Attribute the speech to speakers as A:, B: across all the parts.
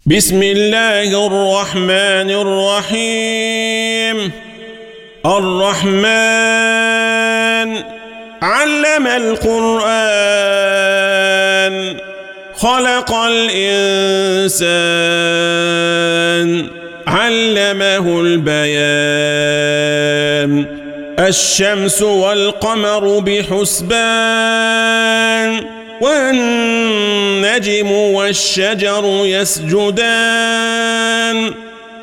A: بسم الله الرحمن الرحيم. الرحمن علم القرآن خلق الإنسان علمه البيان. الشمس والقمر بحسبان والنجم والشجر يسجدان.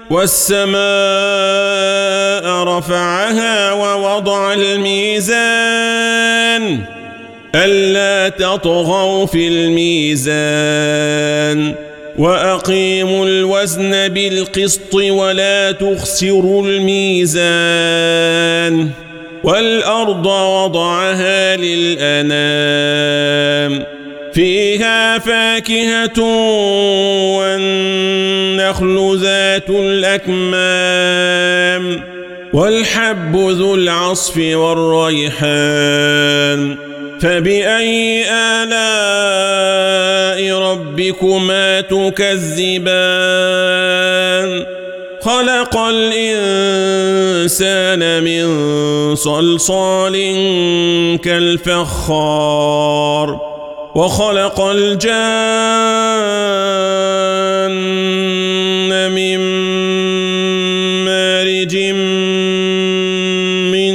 A: والسماء رفعها ووضع الميزان ألا تطغوا في الميزان وأقيموا الوزن بالقسط ولا تخسروا الميزان. والأرض وضعها للأنام فيها فاكهة والنخل ذات الأكمام والحب ذو العصف والريحان. فبأي آلاء ربكما تكذبان؟ خلق الإنسان من صلصال كالفخار وخلق الجان من مارج من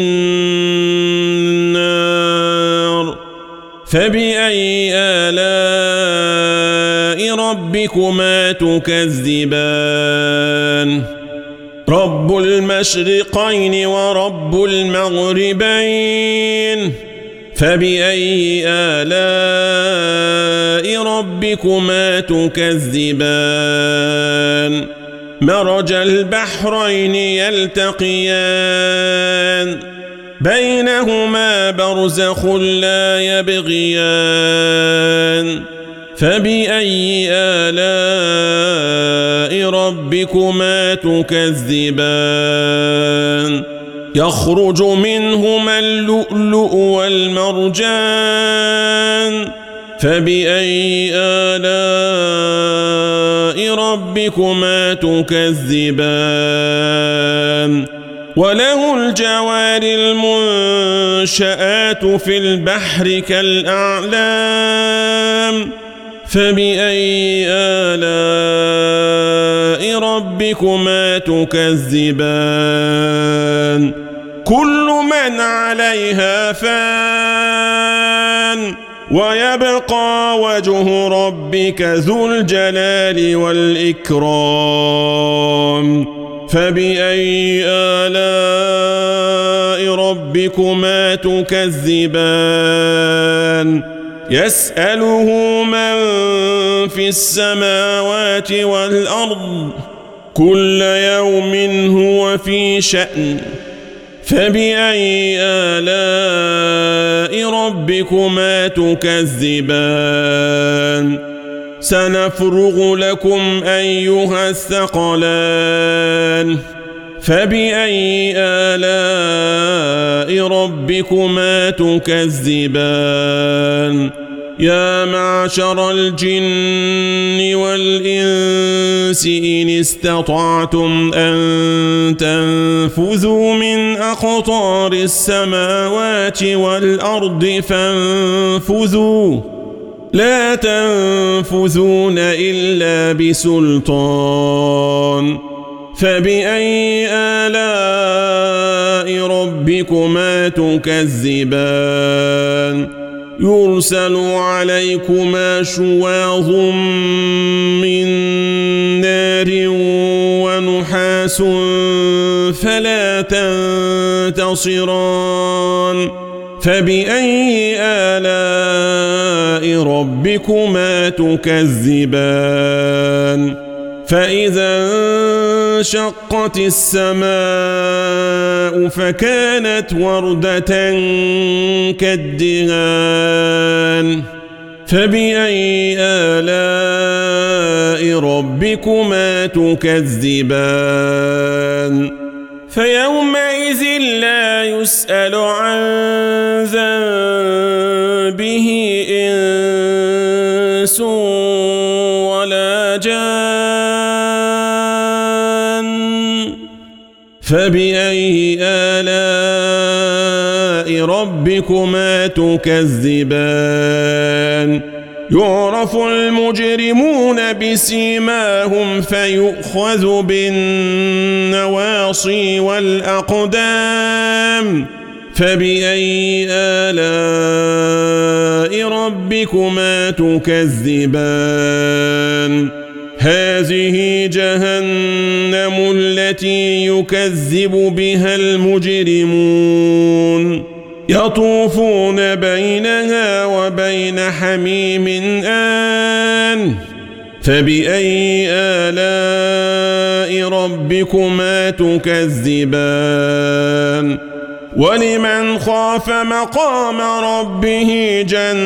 A: نار. فبأي آلاء ربكما تكذبان؟ رب المشرقين ورب المغربين. فبأي آلاء ربكما تكذبان؟ مرج البحرين يلتقيان بينهما برزخ لا يبغيان. فبأي آلاء ربكما تكذبان؟ يخرج منهما اللؤلؤ والمرجان. فبأي آلاء ربكما تكذبان؟ وله الجوار المنشآت في البحر كالأعلام. فبأي آلاء ربكما تكذبان؟ كل من عليها فان ويبقى وجه ربك ذو الجلال والإكرام. فبأي آلاء ربكما تكذبان؟ يسأله من في السماوات والأرض كل يوم هو في شأن. فبأي آلاء ربكما تكذبان؟ سنفرغ لكم أيها الثقلان. فبأي آلاء ربكما تكذبان؟ يا معشر الجن والإنس إن استطعتم أن تنفذوا من أقطار السماوات والأرض فانفذوا لا تنفذون إلا بسلطان. فبأي آلاء ربكما تكذبان؟ يرسل عليكما شواظ من نار ونحاس فلا تنتصران. فبأي آلاء ربكما تكذبان؟ فإذا انشقت السماء فكانت وردة كالدهان. فبأي آلاء ربكما تكذبان؟ فيومئذ لا يسأل عن ذنبه إنس ولا جان فبأي آلاء ربكما تكذبان يعرف المجرمون بسيماهم فيؤخذ بالنواصي والأقدام فبأي آلاء ربكما تكذبان هذه جهنم التي يكذب بها المجرمون يطوفون بينها وبين حميم آن فبأي آلاء ربكما تكذبان ولمن خاف مقام ربه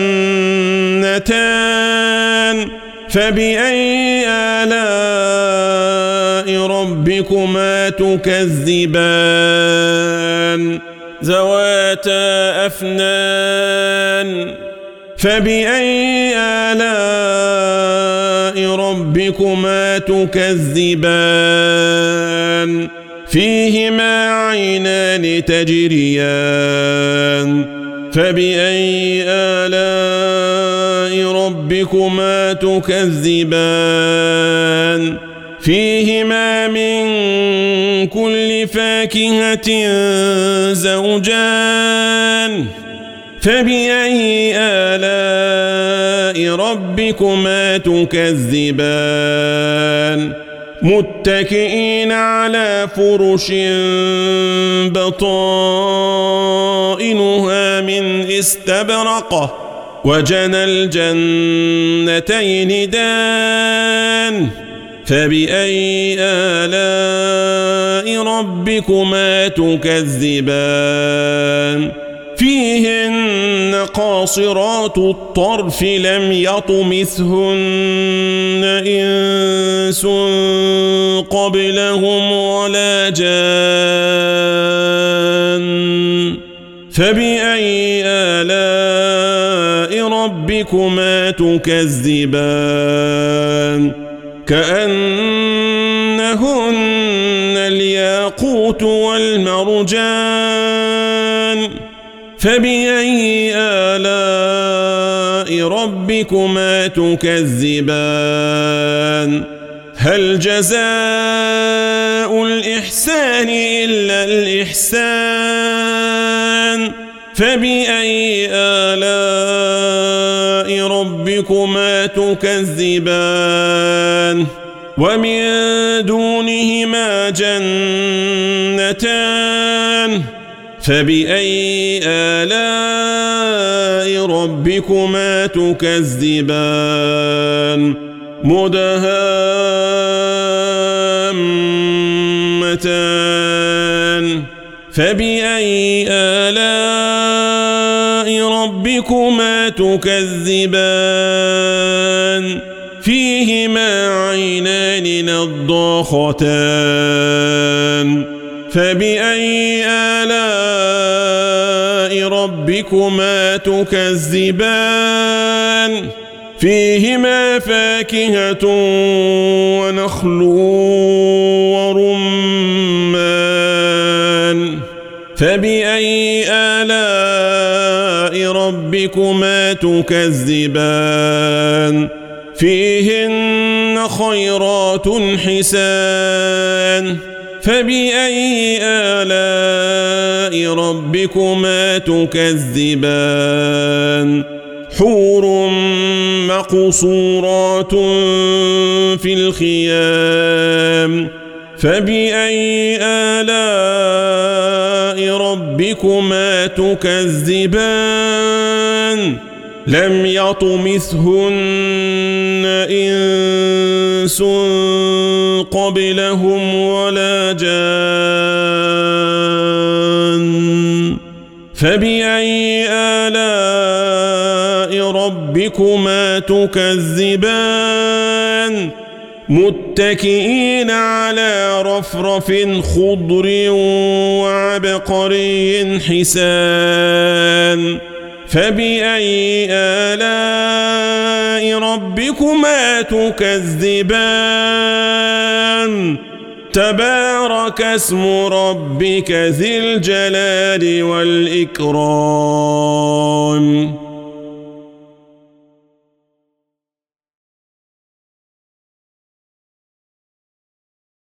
A: جنتان فبأي آلاء ربكما تكذبان ذواتا أفنان فبأي آلاء ربكما تكذبان فيهما عينان تجريان فبأي آلاء ربكما تكذبان فيهما من كل فاكهة زوجان فبأي آلاء ربكما تكذبان متكئين على فرش بطائنها من استبرق وجنى الجنتين دان فبأي آلاء ربكما تكذبان فيهن قاصرات الطرف لم يطمثهن إنس قبلهم ولا جان فبأي آلاء ربكما تكذبان كأنهن الياقوت والمرجان فبأي آلاء ربكما تكذبان هل جزاء الإحسان إلا الإحسان فبأي آلاء ربكما تكذبان ومن دونهما جنتان فبأي آلاء ربكما تكذبان مدهامتان فبأي آلاء ربكما تكذبان فيهما عينان نضاختان فبأي آلاء ربكما تكذبان فيهما فاكهة ونخل ورمان فبأي آلاء ربكما تكذبان فيهن خيرات حسان فبأي آلاء ربكما تكذبان حور مقصورات في الخيام فبأي آلاء ربكما تكذبان لم يطمثهن إنس قبلهم ولا جان فبأي آلاء ربكما تكذبان متكئين على رفرف خضر وعبقري حسان فبأي آلاء ربكما تكذبان تبارك اسم ربك ذي الجلال والإكرام